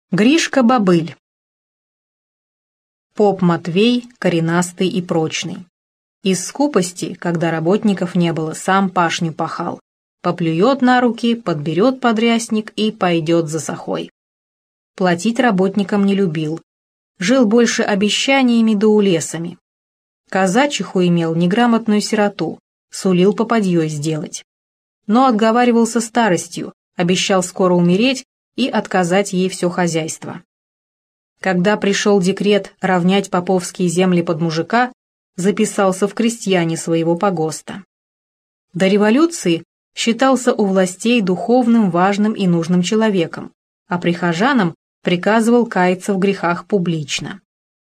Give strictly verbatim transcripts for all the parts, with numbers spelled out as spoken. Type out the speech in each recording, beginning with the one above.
Гришка-бобыль. Поп Матвей коренастый и прочный. Из скупости, когда работников не было, сам пашню пахал. Поплюет на руки, подберет подрясник и пойдет за сахой. Платить работникам не любил. Жил больше обещаниями да улесами. Казачиху имел неграмотную сироту, сулил попадьей сделать. Но отговаривался старостью, обещал скоро умереть и отказать ей все хозяйство. Когда пришел декрет равнять поповские земли под мужика, записался в крестьяне своего погоста. До революции считался у властей духовным, важным и нужным человеком, а прихожанам приказывал каяться в грехах публично.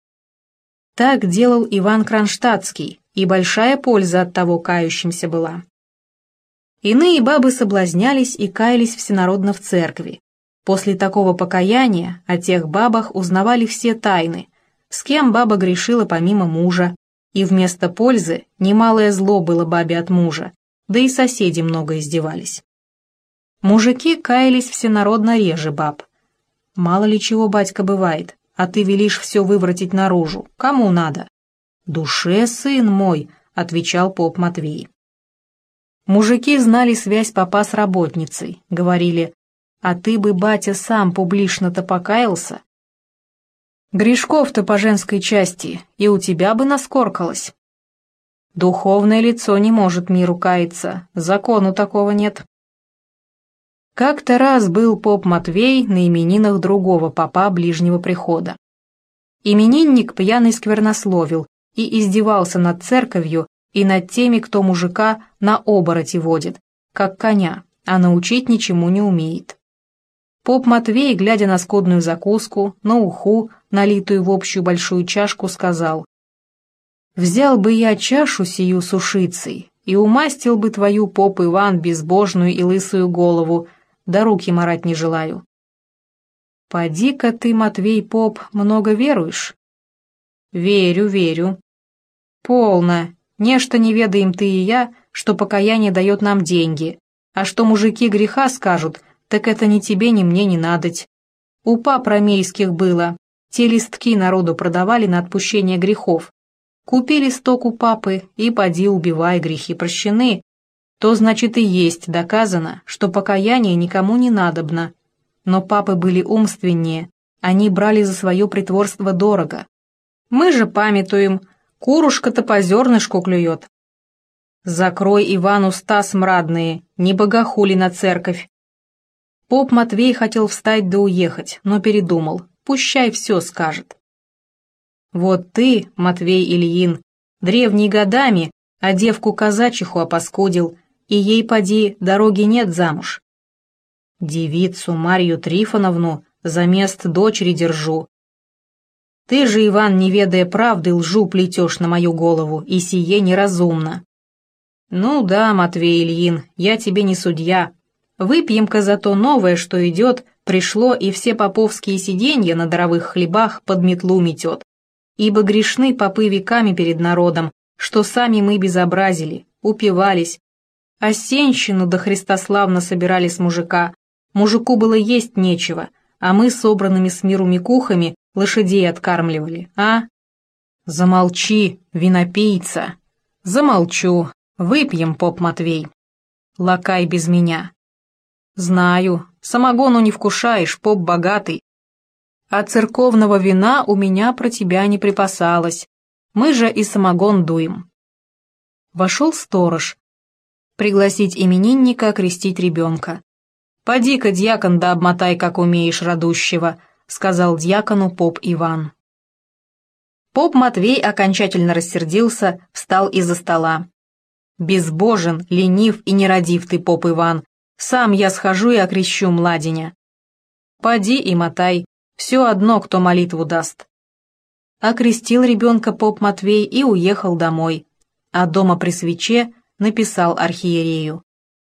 Так делал Иван Кронштадтский, и большая польза от того кающимся была. Иные бабы соблазнялись и каялись всенародно в церкви. После такого покаяния о тех бабах узнавали все тайны, с кем баба грешила помимо мужа, и вместо пользы немалое зло было бабе от мужа, да и соседи много издевались. Мужики каялись всенародно реже баб. Мало ли чего, батька, бывает, а ты велишь все выворотить наружу, кому надо? Душе, сын мой, отвечал поп Матвей. Мужики знали связь попа с работницей, говорили: «А ты бы, батя, сам публично-то покаялся? Грешков-то по женской части, и у тебя бы наскоркалось. Духовное лицо не может миру каяться, закону такого нет». Как-то раз был поп Матвей на именинах другого попа ближнего прихода. Именинник пьяный сквернословил и издевался над церковью и над теми, кто мужика на обороте водит, как коня, а научить ничему не умеет. Поп Матвей, глядя на скудную закуску, на уху, налитую в общую большую чашку, сказал: «Взял бы я чашу сию с ушицей и умастил бы твою, поп Иван, безбожную и лысую голову, да руки марать не желаю». «Поди-ка ты, Матвей поп, много веруешь?» «Верю, верю». «Полно, нечто не ведаем ты и я, что покаяние дает нам деньги, а что мужики греха скажут, так это ни тебе, ни мне не надоть. У пап ромейских было, те листки народу продавали на отпущение грехов. Купи листок у папы и поди убивай, грехи прощены. То значит и есть доказано, что покаяние никому не надобно. Но папы были умственнее, они брали за свое притворство дорого. Мы же памятуем, курушка-то по зернышку клюет. Закрой, Иван, уста смрадные, не богохули на церковь». Поп Матвей хотел встать да уехать, но передумал, пущай все скажет. «Вот ты, Матвей Ильин, древний годами, а девку-казачиху опаскудил, и ей, поди, дороги нет замуж. Девицу Марью Трифоновну за мест дочери держу. Ты же, Иван, не ведая правды, лжу плетешь на мою голову, и сие неразумно». «Ну да, Матвей Ильин, я тебе не судья. Выпьем-ка за то новое, что идет, пришло, и все поповские сиденья на даровых хлебах под метлу метет. Ибо грешны попы веками перед народом, что сами мы безобразили, упивались. А сенщину до христославно собирали с мужика. Мужику было есть нечего, а мы собранными с миру мекухами лошадей откармливали, а?» «Замолчи, винопийца!» «Замолчу. Выпьем, поп Матвей. Лакай без меня». «Знаю, самогону не вкушаешь, поп богатый. А церковного вина у меня про тебя не припасалось. Мы же и самогон дуем». Вошел сторож. Пригласить именинника окрестить ребенка. «Поди-ка, дьякон, да обмотай, как умеешь, радущего», — сказал дьякону поп Иван. Поп Матвей окончательно рассердился, встал из-за стола. «Безбожен, ленив и нерадив ты, поп Иван, сам я схожу и окрещу младеня». «Поди и мотай, все одно, кто молитву даст». Окрестил ребенка поп Матвей и уехал домой, а дома при свече написал архиерею: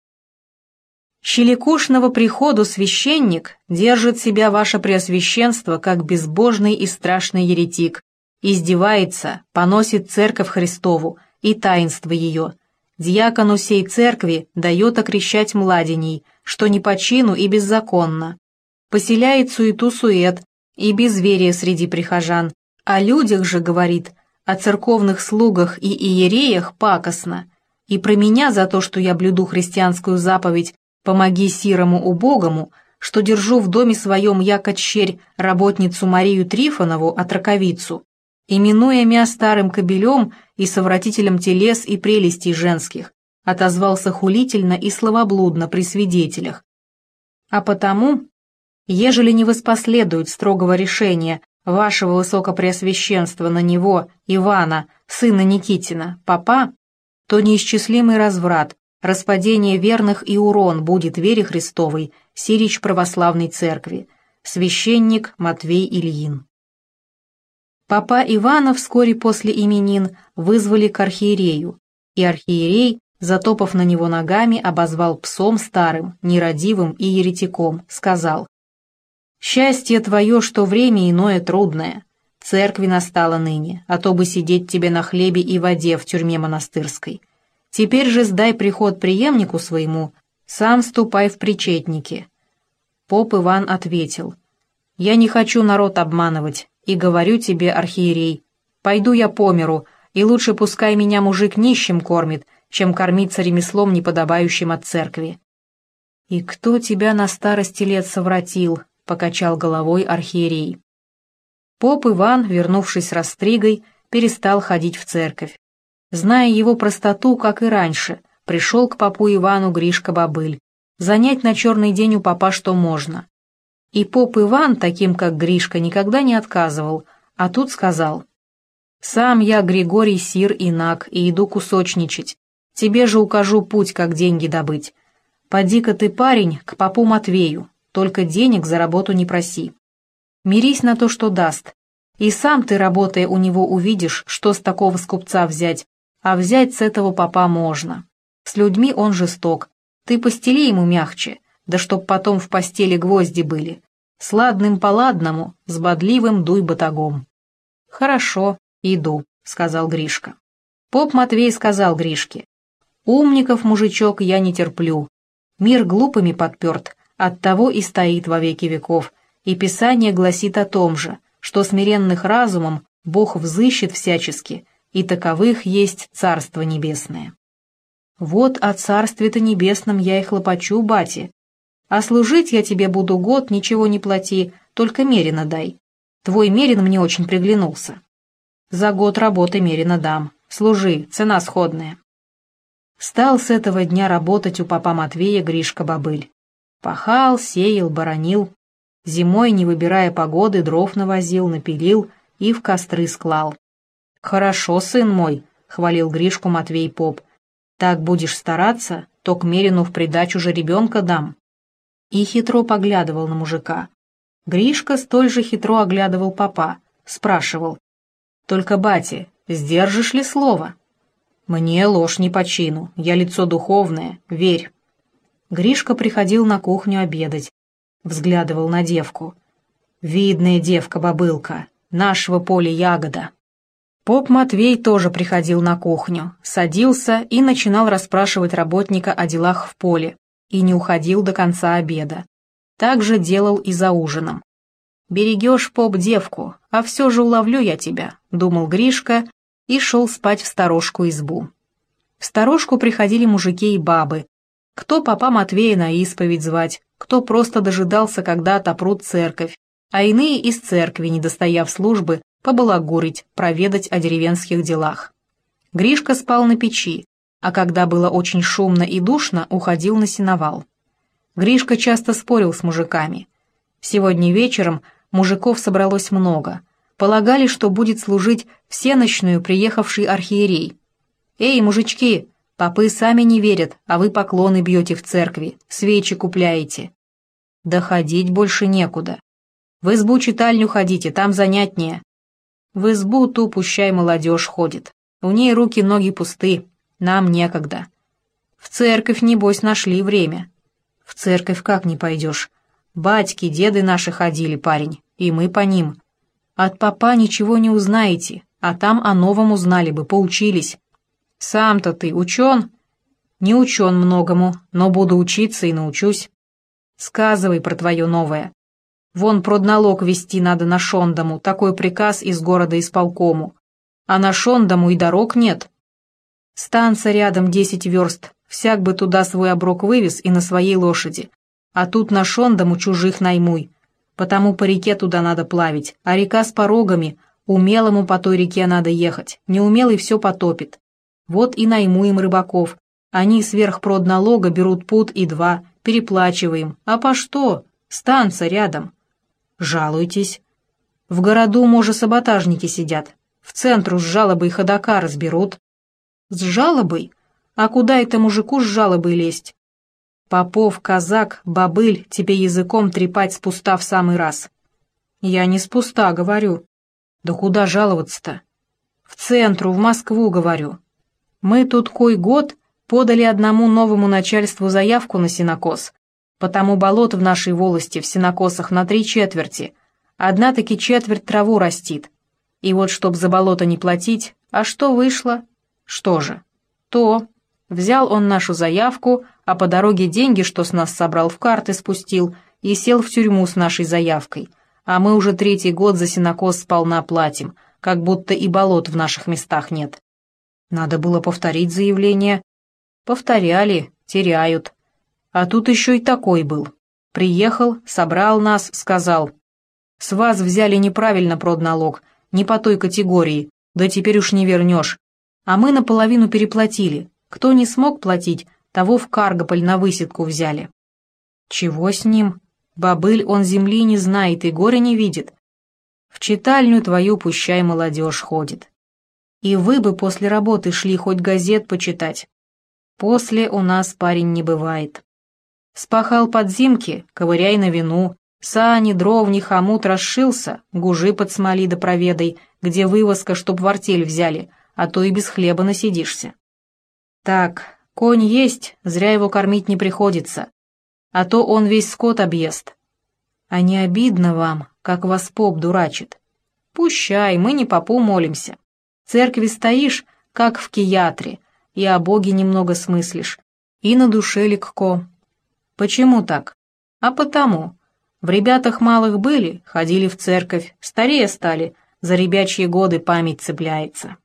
«Щеликушного приходу священник держит себя, ваше преосвященство, как безбожный и страшный еретик, издевается, поносит церковь Христову и таинство ее. Дьякону сей церкви дает окрещать младеней, что не по чину и беззаконно. поселяет суету-сует и безверие среди прихожан. О людях же говорит, о церковных слугах и иереях пакостно. И про меня за то, что я блюду христианскую заповедь «Помоги сирому убогому», что держу в доме своем яко тщерь работницу Марию Трифонову, отраковицу, именуя мя старым кобелем и совратителем телес и прелестей женских, отозвался хулительно и словоблудно при свидетелях. А потому, ежели не воспоследует строгого решения вашего высокопреосвященства на него, Ивана, сына Никитина, попа, то неисчислимый разврат, распадение верных и урон будет вере Христовой, сирич православной церкви. Священник Матвей Ильин. Папа Ивана вскоре после именин вызвали к архиерею, и архиерей, затопав на него ногами, обозвал псом старым, нерадивым и еретиком, сказал: «Счастье твое, что время иное трудное. Церкви настало ныне, а то бы сидеть тебе на хлебе и воде в тюрьме монастырской. Теперь же сдай приход преемнику своему, сам ступай в причетники». Поп Иван ответил: «Я не хочу народ обманывать, и говорю тебе, архиерей, пойду я по миру, и лучше пускай меня мужик нищим кормит, чем кормиться ремеслом, неподобающим от церкви». «И кто тебя на старости лет совратил?» — покачал головой архиерей. Поп Иван, вернувшись с растригой, перестал ходить в церковь. Зная его простоту, как и раньше, пришел к попу Ивану Гришка-бобыль, занять на черный день у попа что можно. И поп Иван, таким как Гришка, никогда не отказывал, а тут сказал: «Сам я Григорий Сир инак и иду кусочничать, тебе же укажу путь, как деньги добыть. Поди-ка ты, парень, к попу Матвею, только денег за работу не проси. Мирись на то, что даст, и сам ты, работая у него, увидишь, что с такого скупца взять, а взять с этого попа можно. С людьми он жесток, ты постели ему мягче, да чтоб потом в постели гвозди были. Сладным по-ладному, с бодливым дуй батагом». «Хорошо, иду», — сказал Гришка. Поп Матвей сказал Гришке: «Умников, мужичок, я не терплю. Мир глупыми подперт, оттого и стоит во веки веков, и Писание гласит о том же, что смиренных разумом Бог взыщет всячески, и таковых есть Царство Небесное». «Вот о Царстве-то Небесном я и хлопочу, бати. А служить я тебе буду год, ничего не плати, только мерено дай. Твой мерин мне очень приглянулся. За год работы мерено дам. Служи, цена сходная». Стал с этого дня работать у попа Матвея Гришка-бобыль. Пахал, сеял, боронил. Зимой, не выбирая погоды, дров навозил, напилил и в костры склал. «Хорошо, сын мой», — хвалил Гришку Матвей поп. «Так будешь стараться, то к мерину в придачу же ребенка дам». И хитро поглядывал на мужика. Гришка столь же хитро оглядывал попа, спрашивал: «Только, бати, сдержишь ли слово?» «Мне ложь не по чину, я лицо духовное, верь». Гришка приходил на кухню обедать, взглядывал на девку. «Видная девка-бобылка, нашего поля ягода». Поп Матвей тоже приходил на кухню, садился и начинал расспрашивать работника о делах в поле, и не уходил до конца обеда. Так же делал и за ужином. «Берегешь, поп, девку, а все же уловлю я тебя», — думал Гришка, и шел спать в сторожку избу. В сторожку приходили мужики и бабы, кто попа Матвея на исповедь звать, кто просто дожидался, когда отопрут церковь, а иные из церкви, не достояв службы, побалагурить, проведать о деревенских делах. Гришка спал на печи, а когда было очень шумно и душно, уходил на сеновал. Гришка часто спорил с мужиками. Сегодня вечером мужиков собралось много. Полагали, что будет служить всенощную приехавший архиерей. «Эй, мужички, попы сами не верят, а вы поклоны бьете в церкви, свечи купляете». «Да ходить больше некуда. В избу-читальню ходите, там занятнее». «В избу ту пущай молодежь ходит. У ней руки-ноги пусты, нам некогда». «В церковь, небось, нашли время». «В церковь как не пойдешь? Батьки, деды наши ходили, парень, и мы по ним. От попа ничего не узнаете, а там о новом узнали бы, поучились». «Сам-то ты учен?» «Не учен многому, но буду учиться и научусь». «Сказывай про твое новое. Вон продналог вести надо на Шондому, такой приказ из города исполкому. А на Шондому и дорог нет. Станция рядом десять верст, всяк бы туда свой оброк вывез и на своей лошади. А тут на Шондому чужих наймуй. Потому по реке туда надо плавить, а река с порогами, умелому по той реке надо ехать, неумелый все потопит. Вот и наймуем рыбаков. Они сверх продналога берут пуд и два, переплачиваем. А по что? Станция рядом. Жалуйтесь. В городу, может, саботажники сидят. В центру с жалобой ходока разберут. С жалобой? А куда это мужику с жалобой лезть? Попов, казак, бобыль, тебе языком трепать спуста в самый раз. Я не спуста, говорю. Да куда жаловаться-то? В центру, в Москву, говорю. Мы тут кой год подали одному новому начальству заявку на сенокос. Потому болот в нашей волости в сенокосах на три четверти. Одна-таки четверть траву растит. И вот чтоб за болото не платить, а что вышло? Что же? То. Взял он нашу заявку, а по дороге деньги, что с нас собрал, в карты спустил и сел в тюрьму с нашей заявкой. А мы уже третий год за сенокос сполна платим, как будто и болот в наших местах нет. Надо было повторить заявление. Повторяли, теряют. А тут еще и такой был. Приехал, собрал нас, сказал: «С вас взяли неправильно продналог, не по той категории, да теперь уж не вернешь. А мы наполовину переплатили. Кто не смог платить, того в Каргополь на высидку взяли». Чего с ним? Бобыль, он земли не знает и горя не видит. В читальню твою пущай молодежь ходит. И вы бы после работы шли хоть газет почитать. После у нас парень не бывает. Спахал подзимки, ковыряй на вину, сани, дровни, хомут расшился, гужи подсмоли да проведай, где вывозка, чтоб в артель взяли, а то и без хлеба насидишься. Так, конь есть, зря его кормить не приходится, а то он весь скот объест. А не обидно вам, как вас поп дурачит? Пущай, мы не попу молимся. В церкви стоишь, как в киятре, и о Боге немного смыслишь, и на душе легко. Почему так? А потому. В ребятах малых были, ходили в церковь, старее стали, за ребячьи годы память цепляется.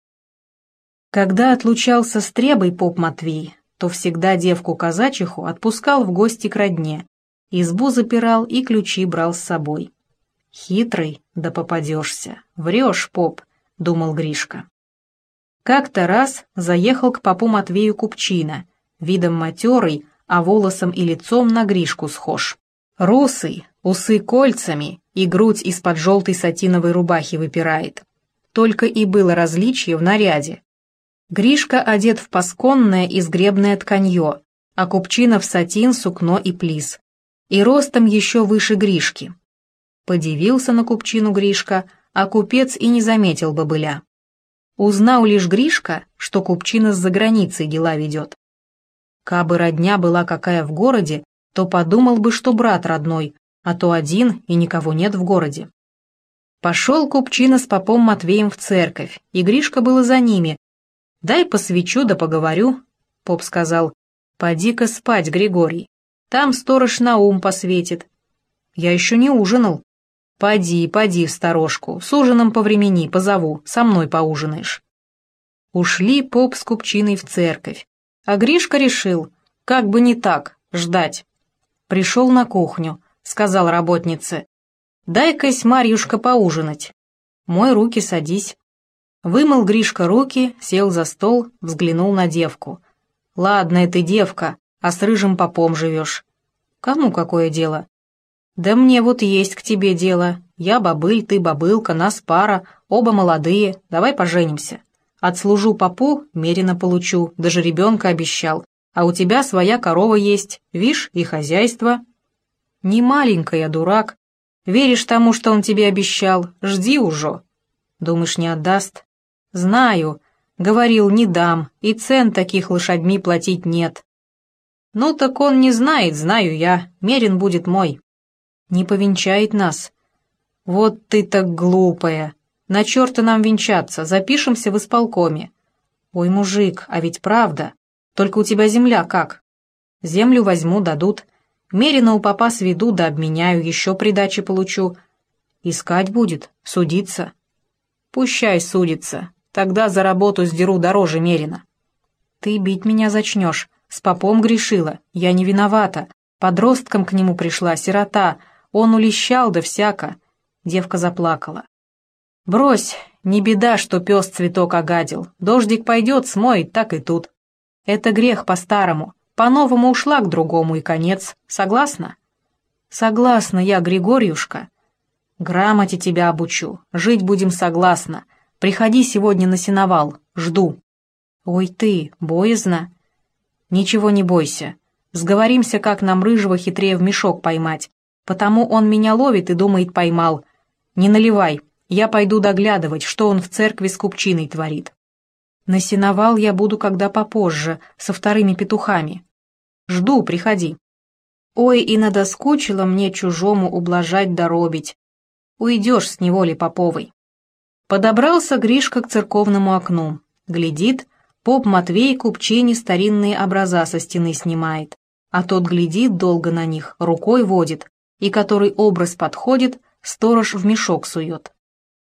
Когда отлучался с Требой поп Матвей, то всегда девку-казачиху отпускал в гости к родне, избу запирал и ключи брал с собой. «Хитрый, да попадешься, врешь, поп», — думал Гришка. Как-то раз заехал к попу Матвею купчина, видом матерый, а волосом и лицом на Гришку схож. Русый, усы кольцами и грудь из-под желтой сатиновой рубахи выпирает. Только и было различие в наряде. Гришка одет в пасконное изгребное тканье, а купчина в сатин, сукно и плис. И ростом еще выше Гришки. Подивился на купчину Гришка, а купец и не заметил бобыля. Узнал лишь Гришка, что купчина с-за границей дела ведет. Кабы родня была какая в городе, то подумал бы, что брат родной, а то один и никого нет в городе. Пошел купчина с попом Матвеем в церковь, и Гришка было за ними. «Дай посвечу да поговорю», — поп сказал. «Поди-ка спать, Григорий, там сторож на ум посветит». «Я еще не ужинал». «Поди, поди в сторожку, с ужином повремени, позову, со мной поужинаешь». Ушли поп с купчиной в церковь, а Гришка решил, как бы не так, ждать. Пришел на кухню, сказал работнице: «Дай-кась, Марьюшка, поужинать». «Мой руки, садись». Вымыл Гришка руки, сел за стол, взглянул на девку. «Ладная ты девка, а с рыжим попом живешь». «Кому какое дело?» «Да мне вот есть к тебе дело. Я бобыль, ты бобылка, нас пара, оба молодые, давай поженимся. Отслужу попу, мерено получу, даже ребенка обещал, а у тебя своя корова есть, вишь, и хозяйство». «Не маленькая, дурак. Веришь тому, что он тебе обещал, жди уже». «Думаешь, не отдаст?» «Знаю. Говорил, не дам, и цен таких лошадьми платить нет». «Ну так он не знает, знаю я, мерен будет мой». «Не повенчает нас». «Вот ты так глупая. На черта нам венчаться, запишемся в исполкоме». «Ой, мужик, а ведь правда. Только у тебя земля как?» «Землю возьму, дадут. Мерина у попа сведу да обменяю, еще придачи получу. Искать будет, судиться. Пущай судится, тогда за работу сдеру дороже Мерина. Ты бить меня зачнешь, с попом грешила, я не виновата. Подростком к нему пришла, сирота, он улещал да всяко. Девка заплакала. Брось, не беда, что пес цветок огадил, дождик пойдет, смоет, так и тут. Это грех по-старому, по-новому ушла к другому и конец, согласна? Согласна я, Григорьюшка. Грамоте тебя обучу, жить будем согласно. Приходи сегодня на сеновал, жду. Ой ты, боязно. Ничего не бойся. Сговоримся, как нам рыжего хитрее в мешок поймать. Потому он меня ловит и думает, поймал. Не наливай, я пойду доглядывать, что он в церкви с купчиной творит. На сеновал я буду когда попозже, со вторыми петухами. Жду, приходи. Ой, и надоскучило мне чужому ублажать да робить. Уйдешь с неволи поповой. Подобрался Гришка к церковному окну. Глядит, поп Матвей купчине старинные образа со стены снимает, а тот глядит долго на них, рукой водит, и который образ подходит, сторож в мешок сует.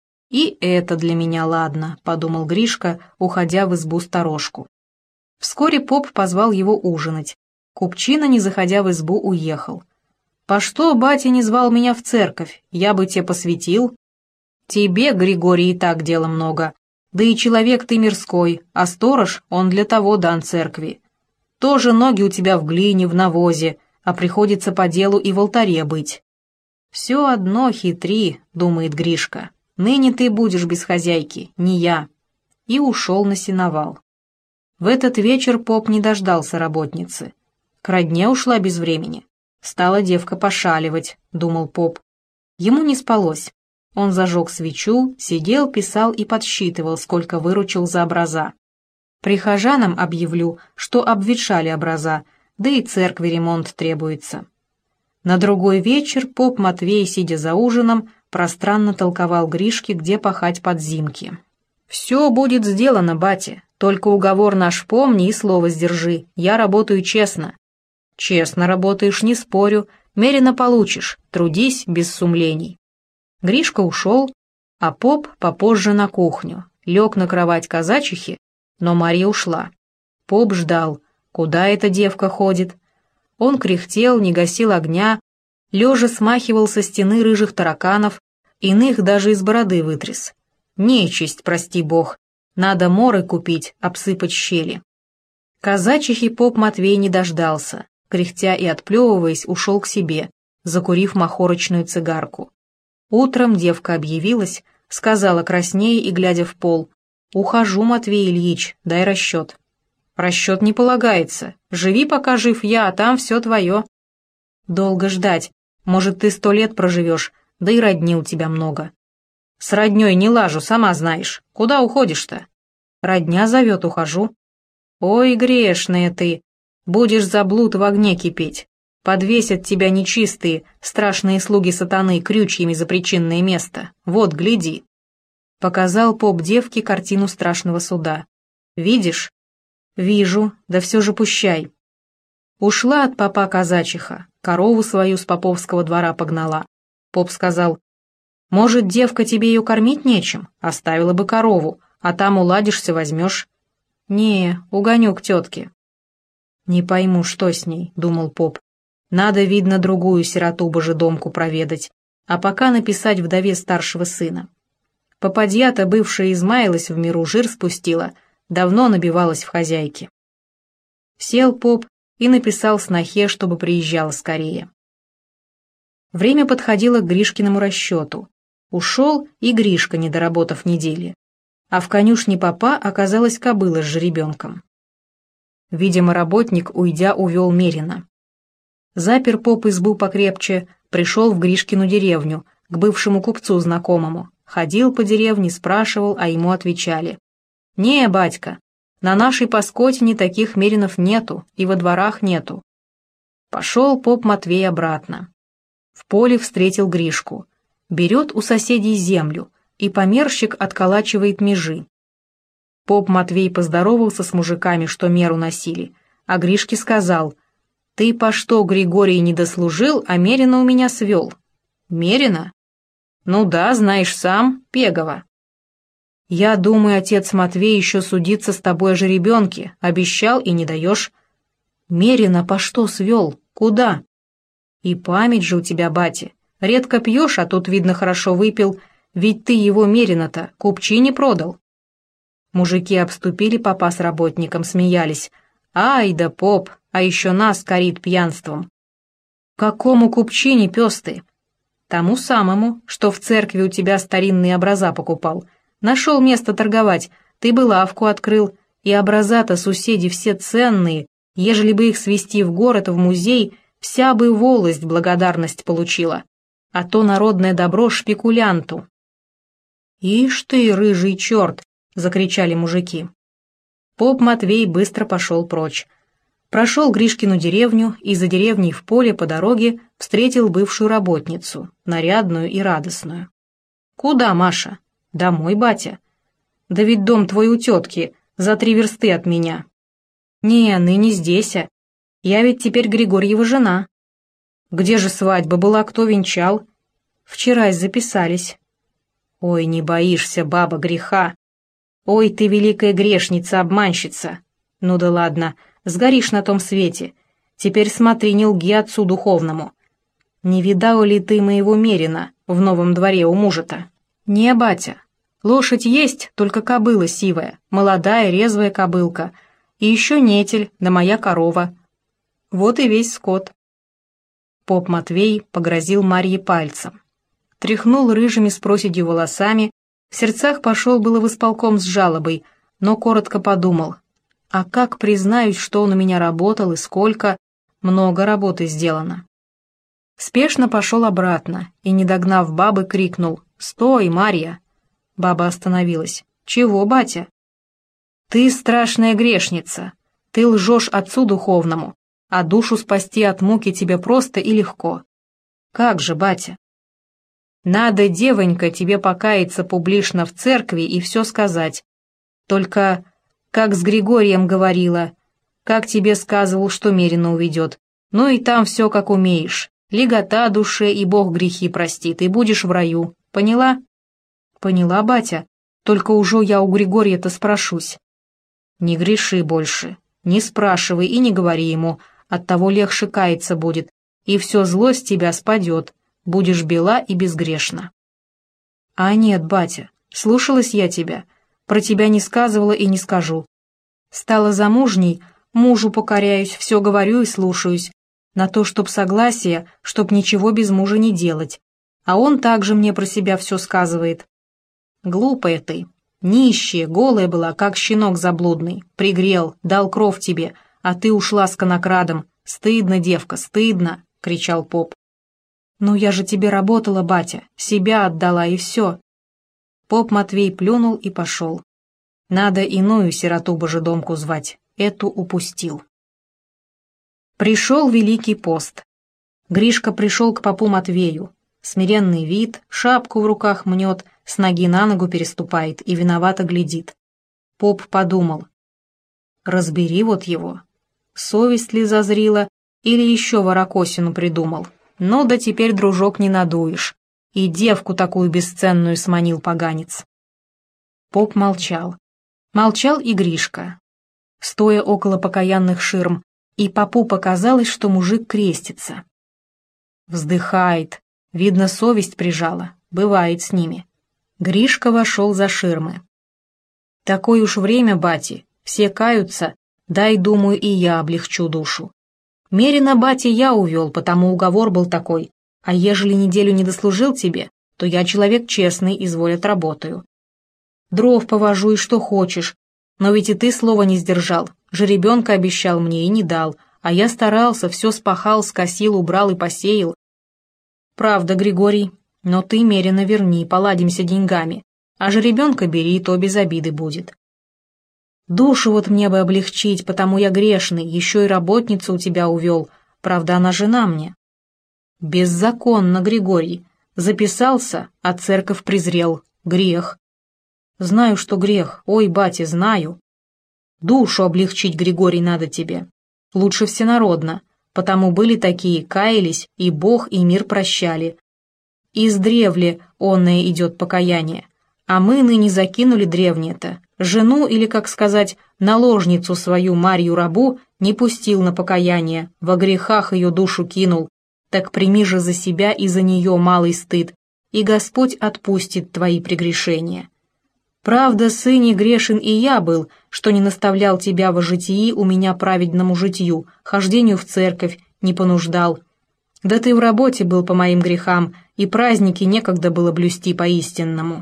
«И это для меня ладно», — подумал Гришка, уходя в избу сторожку. Вскоре поп позвал его ужинать. Купчина, не заходя в избу, уехал. «По что батя не звал меня в церковь? Я бы тебе посвятил». «Тебе, Григорий, и так дела много. Да и человек ты мирской, а сторож, он для того дан церкви. Тоже ноги у тебя в глине, в навозе, а приходится по делу и в алтаре быть». «Все одно хитри», — думает Гришка. «Ныне ты будешь без хозяйки, не я». И ушел на сеновал. В этот вечер поп не дождался работницы. К родне ушла без времени. Стала девка пошаливать, думал поп. Ему не спалось. Он зажег свечу, сидел, писал и подсчитывал, сколько выручил за образа. Прихожанам объявлю, что обветшали образа, да и церкви ремонт требуется. На другой вечер поп Матвей, сидя за ужином, пространно толковал Гришке, где пахать подзимки. «Все будет сделано, батя, только уговор наш помни и слово сдержи, я работаю честно». «Честно работаешь, не спорю, мерено получишь, трудись без сумлений». Гришка ушел, а поп попозже на кухню, лег на кровать казачихи, но Марья ушла. Поп ждал, куда эта девка ходит. Он кряхтел, не гасил огня, лежа смахивал со стены рыжих тараканов, иных даже из бороды вытряс. Нечисть, прости бог, надо моры купить, обсыпать щели. Казачихи поп Матвей не дождался, кряхтя и отплевываясь, ушел к себе, закурив махорочную цигарку. Утром девка объявилась, сказала краснее и глядя в пол: «Ухожу, Матвей Ильич, дай расчет». «Расчет не полагается, живи, пока жив я, а там все твое». «Долго ждать, может, ты сто лет проживешь, да и родни у тебя много». «С родней не лажу, сама знаешь, куда уходишь-то?» «Родня зовет, ухожу». «Ой, грешная ты, будешь за блуд в огне кипеть. Подвесят тебя нечистые, страшные слуги сатаны крючьями за причинное место. Вот, гляди». Показал поп девке картину страшного суда. «Видишь?» «Вижу, да все же пущай». Ушла от попа казачиха, корову свою с поповского двора погнала. Поп сказал: «Может, девка, тебе ее кормить нечем? Оставила бы корову, а там уладишься, возьмешь». «Не, угоню к тетке». «Не пойму, что с ней», — думал поп. «Надо, видно, другую сироту божедомку проведать, а пока написать вдове старшего сына». Попадья-то, бывшая измаялась в миру, жир спустила, давно набивалась в хозяйки. Сел поп и написал снохе, чтобы приезжала скорее. Время подходило к Гришкиному расчету. Ушел и Гришка, не доработав недели. А в конюшне попа оказалась кобыла с жеребенком. Видимо, работник, уйдя, увел мерина. Запер поп избу покрепче, пришел в Гришкину деревню, к бывшему купцу знакомому. Ходил по деревне, спрашивал, а ему отвечали: «Не, батька, на нашей Паскотине таких меринов нету и во дворах нету». Пошел поп Матвей обратно. В поле встретил Гришку. Берет у соседей землю, и померщик отколачивает межи. Поп Матвей поздоровался с мужиками, что меру носили, а Гришке сказал: Ты по что, Григорий, не дослужил, а Мерина у меня свел? Мерина? Ну да, знаешь сам, Пегова. Я думаю, отец Матвей еще судиться с тобой о жеребенке, обещал и не даешь. Мерина по что свел? Куда? И память же у тебя, батя. Редко пьешь, а тут, видно, хорошо выпил, ведь ты его Мерина-то купчине продал. Мужики обступили попа с работником, смеялись. Ай да поп, а еще нас корит пьянством. Какому купчине, пес ты? Тому самому, что в церкви у тебя старинные образа покупал. Нашел место торговать, ты бы лавку открыл, и образа-то суседи все ценные, ежели бы их свезти в город, в музей, вся бы волость благодарность получила. А то народное добро шпекулянту. «Ишь ты, рыжий черт!» — закричали мужики. Поп Матвей быстро пошел прочь. Прошел Гришкину деревню и за деревней в поле по дороге встретил бывшую работницу, нарядную и радостную. «Куда, Маша?» «Домой, батя». «Да ведь дом твой у тетки, за три версты от меня». «Не, ныне здесь, а. Я ведь теперь Григорьева жена». «Где же свадьба была, кто венчал?» «Вчера записались». «Ой, не боишься, баба, греха? Ой, ты великая грешница-обманщица. Ну да ладно, сгоришь на том свете. Теперь смотри, не лги отцу духовному. Не видал ли ты моего Мерина в новом дворе у мужа-то?» «Не, батя. Лошадь есть, только кобыла сивая, молодая, резвая кобылка. И еще нетель, да моя корова. Вот и весь скот». Поп Матвей погрозил Марье пальцем. Тряхнул рыжими с проседью волосами, в сердцах пошел было в исполком с жалобой, но коротко подумал. А как признаюсь, что он у меня работал и сколько, много работы сделано. Спешно пошел обратно и, не догнав бабы, крикнул: «Стой, Марья!» Баба остановилась. «Чего, батя?» «Ты страшная грешница. Ты лжешь отцу духовному, а душу спасти от муки тебе просто и легко». «Как же, батя?» «Надо, девонька, тебе покаяться публично в церкви и все сказать. Только, как с Григорием говорила, как тебе сказывал, что Мерина уведет, ну и там все как умеешь. Легота душе, и Бог грехи простит, и будешь в раю. Поняла?» «Поняла, батя. Только уже я у Григория-то спрошусь». «Не греши больше. Не спрашивай и не говори ему. Оттого легче каяться будет, и все зло с тебя спадет. Будешь бела и безгрешна». «А нет, батя, слушалась я тебя. Про тебя не сказывала и не скажу. Стала замужней, мужу покоряюсь, все говорю и слушаюсь. На то, чтоб согласие, чтоб ничего без мужа не делать. А он также мне про себя все сказывает. Глупая ты, нищая, голая была, как щенок заблудный. Пригрел, дал кров тебе, а ты ушла с конокрадом. Стыдно, девка, стыдно!» — кричал поп. «Ну я же тебе работала, батя, себя отдала и все». Поп Матвей плюнул и пошел. Надо иную сироту-божедомку звать, эту упустил. Пришел Великий пост. Гришка пришел к попу Матвею. Смиренный вид, шапку в руках мнет, с ноги на ногу переступает и виновато глядит. Поп подумал. Разбери вот его. Совесть ли зазрила, или еще ворокосину придумал. Ну да теперь, дружок, не надуешь. И девку такую бесценную сманил поганец. Поп молчал. Молчал и Гришка. Стоя около покаянных ширм, и попу показалось, что мужик крестится. Вздыхает, видно, совесть прижала, бывает с ними. Гришка вошел за ширмы. Такое уж время, бати, все каются, дай, думаю, и я облегчу душу. Мерина, бати, я увел, потому уговор был такой, а ежели неделю не дослужил тебе, то я человек честный, изволь отработаю. Дров повожу и что хочешь, но ведь и ты слова не сдержал, жеребенка обещал мне и не дал, а я старался, все спахал, скосил, убрал и посеял. Правда, Григорий, но ты Мерина верни, поладимся деньгами, а жеребенка бери, то без обиды будет. Душу вот мне бы облегчить, потому я грешный, еще и работницу у тебя увел, правда, она жена мне. Беззаконно, Григорий, записался, а церковь презрел, грех. Знаю, что грех, ой, батя, знаю. Душу облегчить, Григорий, надо тебе. Лучше всенародно, потому были такие, каялись, и Бог, и мир прощали. Издревле онное идет покаяние, а мы ныне закинули древнее-то. Жену, или, как сказать, наложницу свою Марью рабу, не пустил на покаяние, во грехах ее душу кинул. Так прими же за себя и за нее малый стыд, и Господь отпустит твои прегрешения. Правда, сыне, грешен и я был, что не наставлял тебя во житии у меня праведному житью, хождению в церковь не понуждал. Да ты в работе был по моим грехам, и праздники некогда было блюсти по-истинному».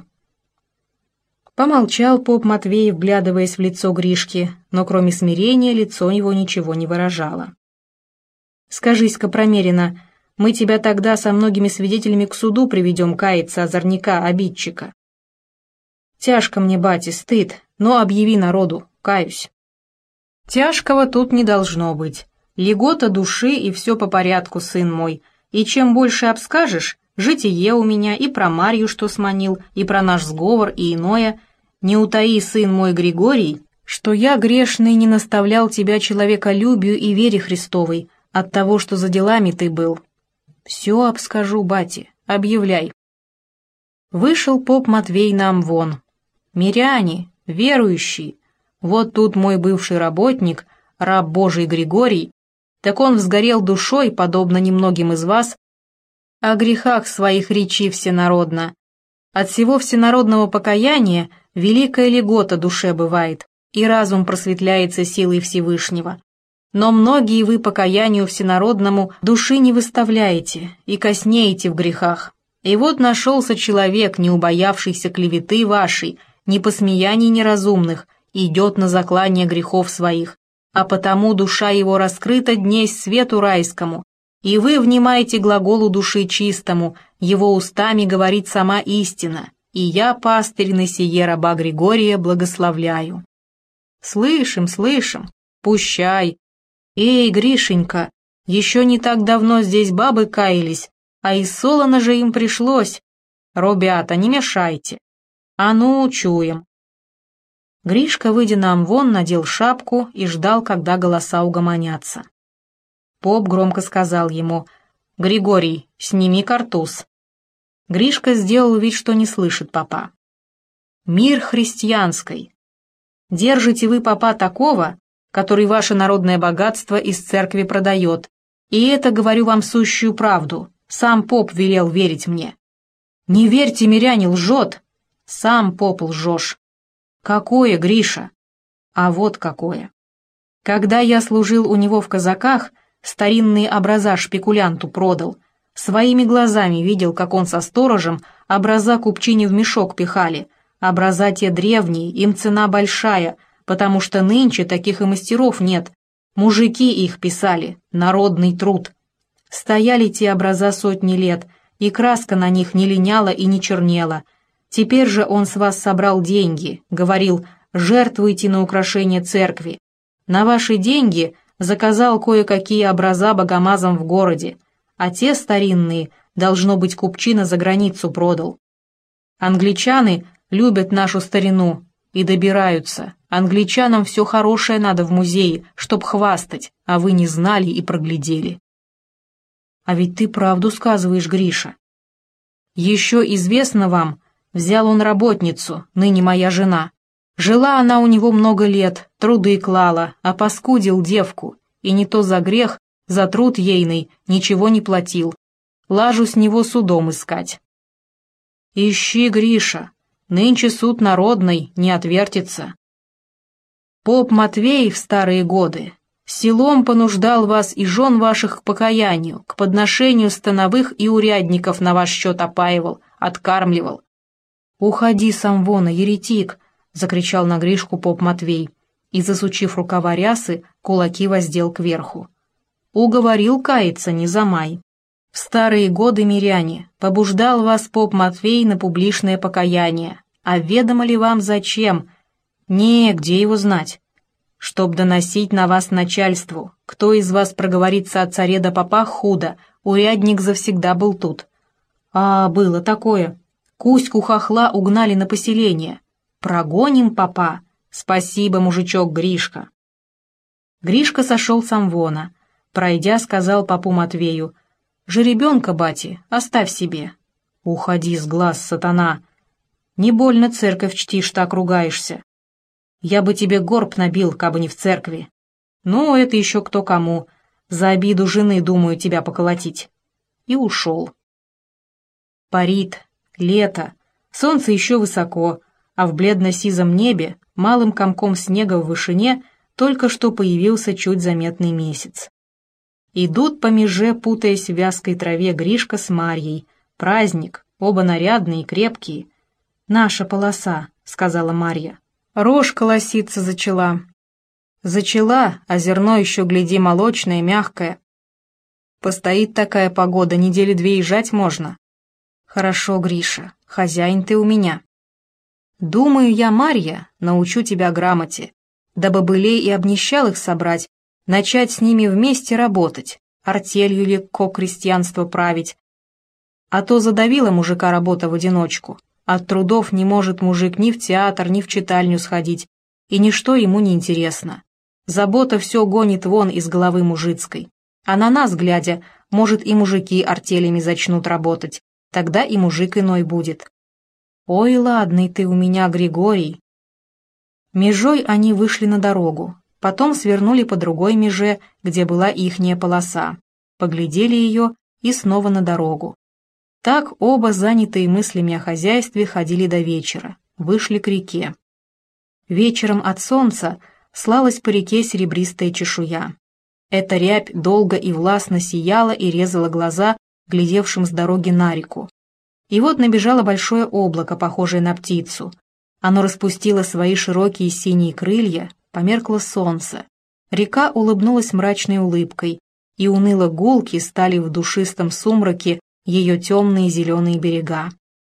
Помолчал поп Матвей, вглядываясь в лицо Гришки, но кроме смирения лицо его ничего не выражало. «Скажись-ка промеренно, мы тебя тогда со многими свидетелями к суду приведем каяться озорника, обидчика». «Тяжко мне, батя, стыд, но объяви народу, каюсь». «Тяжкого тут не должно быть. Льгота души и все по порядку, сын мой, и чем больше обскажешь, житие у меня и про Марью, что сманил, и про наш сговор, и иное, не утаи, сын мой Григорий, что я, грешный, не наставлял тебя человеколюбию и вере Христовой от того, что за делами ты был. Все обскажу, бати, объявляй». Вышел поп Матвей нам вон. «Миряне, верующие, вот тут мой бывший работник, раб Божий Григорий, так он взгорел душой, подобно немногим из вас, о грехах своих речи всенародно. От всего всенародного покаяния великая льгота душе бывает, и разум просветляется силой Всевышнего. Но многие вы покаянию всенародному души не выставляете и коснеете в грехах. И вот нашелся человек, не убоявшийся клеветы вашей, ни посмеяний неразумных, идет на заклание грехов своих, а потому душа его раскрыта днесь свету райскому, и вы внимаете глаголу души чистому, его устами говорит сама истина, и я, пастырь, на сие раба Григория благословляю». «Слышим, слышим, пущай. Эй, Гришенька, еще не так давно здесь бабы каялись, а и солоно же им пришлось. Ребята, не мешайте. А ну, чуем». Гришка, выйдя на амвон, надел шапку и ждал, когда голоса угомонятся. Поп громко сказал ему: «Григорий, сними картуз». Гришка сделал вид, что не слышит попа. «Мир христианской. Держите вы попа такого, который ваше народное богатство из церкви продает, и это говорю вам сущую правду, сам поп велел верить мне». «Не верьте, миряне, лжет!» «Сам поп лжешь». «Какое, Гриша?» «А вот какое. Когда я служил у него в казаках, старинные образа шпекулянту продал. Своими глазами видел, как он со сторожем образа купчине в мешок пихали. Образа те древние, им цена большая, потому что нынче таких и мастеров нет. Мужики их писали, народный труд. Стояли те образа сотни лет, и краска на них не линяла и не чернела. Теперь же он с вас собрал деньги, говорил, жертвуйте на украшение церкви. На ваши деньги заказал кое-какие образа богомазам в городе, а те старинные, должно быть, купчина за границу продал. Англичаны любят нашу старину и добираются. Англичанам все хорошее надо в музее, чтоб хвастать, а вы не знали и проглядели». «А ведь ты правду сказываешь, Гриша». «Еще известно вам, взял он работницу, ныне моя жена. Жила она у него много лет, труды клала, опаскудил девку, и не то за грех, за труд ейный ничего не платил. Лажу с него судом искать». «Ищи, Гриша, нынче суд народный, не отвертится». Поп Матвей в старые годы селом понуждал вас и жен ваших к покаянию, к подношению становых и урядников на ваш счет опаивал, откармливал. «Уходи сам вон, еретик!» — закричал на Гришку поп Матвей и, засучив рукава рясы, кулаки воздел кверху. «Уговорил каяться, не замай. В старые годы, миряне, побуждал вас поп Матвей на публичное покаяние. А ведомо ли вам зачем? Не, где его знать? Чтоб доносить на вас начальству. Кто из вас проговорится о царе да попах худо, урядник завсегда был тут». «А, было такое. Кузьку хохла угнали на поселение. Прогоним попа. Спасибо, мужичок Гришка». Гришка сошел с амвона. Пройдя, сказал попу Матвею: «Жеребенка, бати, оставь себе». «Уходи с глаз, сатана! Не больно церковь чтишь, так ругаешься. Я бы тебе горб набил, кабы не в церкви. Ну, это еще кто кому. За обиду жены, думаю, тебя поколотить». И ушел. Парит, лето, солнце еще высоко, а в бледно-сизом небе, малым комком снега в вышине, только что появился чуть заметный месяц. Идут по меже, путаясь в вязкой траве, Гришка с Марьей. Праздник, оба нарядные и крепкие. «Наша полоса», — сказала Марья. «Рожь колоситься зачала». «Зачала, а зерно еще, гляди, молочное, мягкое. Постоит такая погода, недели две и жать можно». «Хорошо, Гриша, хозяин ты у меня». «Думаю я, Марья, научу тебя грамоте, дабы былей и обнищалых собрать, начать с ними вместе работать, артелью ли ко крестьянство править. А то задавила мужика работа в одиночку. От трудов не может мужик ни в театр, ни в читальню сходить, и ничто ему не интересно. Забота все гонит вон из головы мужицкой. А на нас, глядя, может, и мужики артелями зачнут работать, тогда и мужик иной будет. Ой, ладный ты у меня, Григорий». Межой они вышли на дорогу, потом свернули по другой меже, где была ихняя полоса, поглядели ее и снова на дорогу. Так оба, занятые мыслями о хозяйстве, ходили до вечера, вышли к реке. Вечером от солнца слалась по реке серебристая чешуя. Эта рябь долго и властно сияла и резала глаза, глядевшим с дороги на реку. И вот набежало большое облако, похожее на птицу. Оно распустило свои широкие синие крылья, померкло солнце. Река улыбнулась мрачной улыбкой, и уныло гулки стали в душистом сумраке ее темные зеленые берега.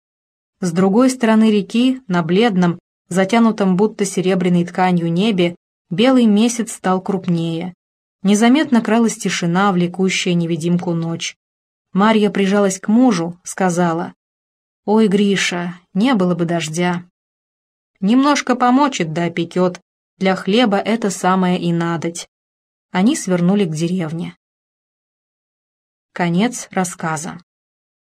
С другой стороны реки, на бледном, затянутом будто серебряной тканью небе, белый месяц стал крупнее. Незаметно кралась тишина, влекущая невидимку ночь. Марья прижалась к мужу, сказала: «Ой, Гриша, не было бы дождя». «Немножко помочит да опекет, для хлеба это самое и надоть». Они свернули к деревне. Конец рассказа.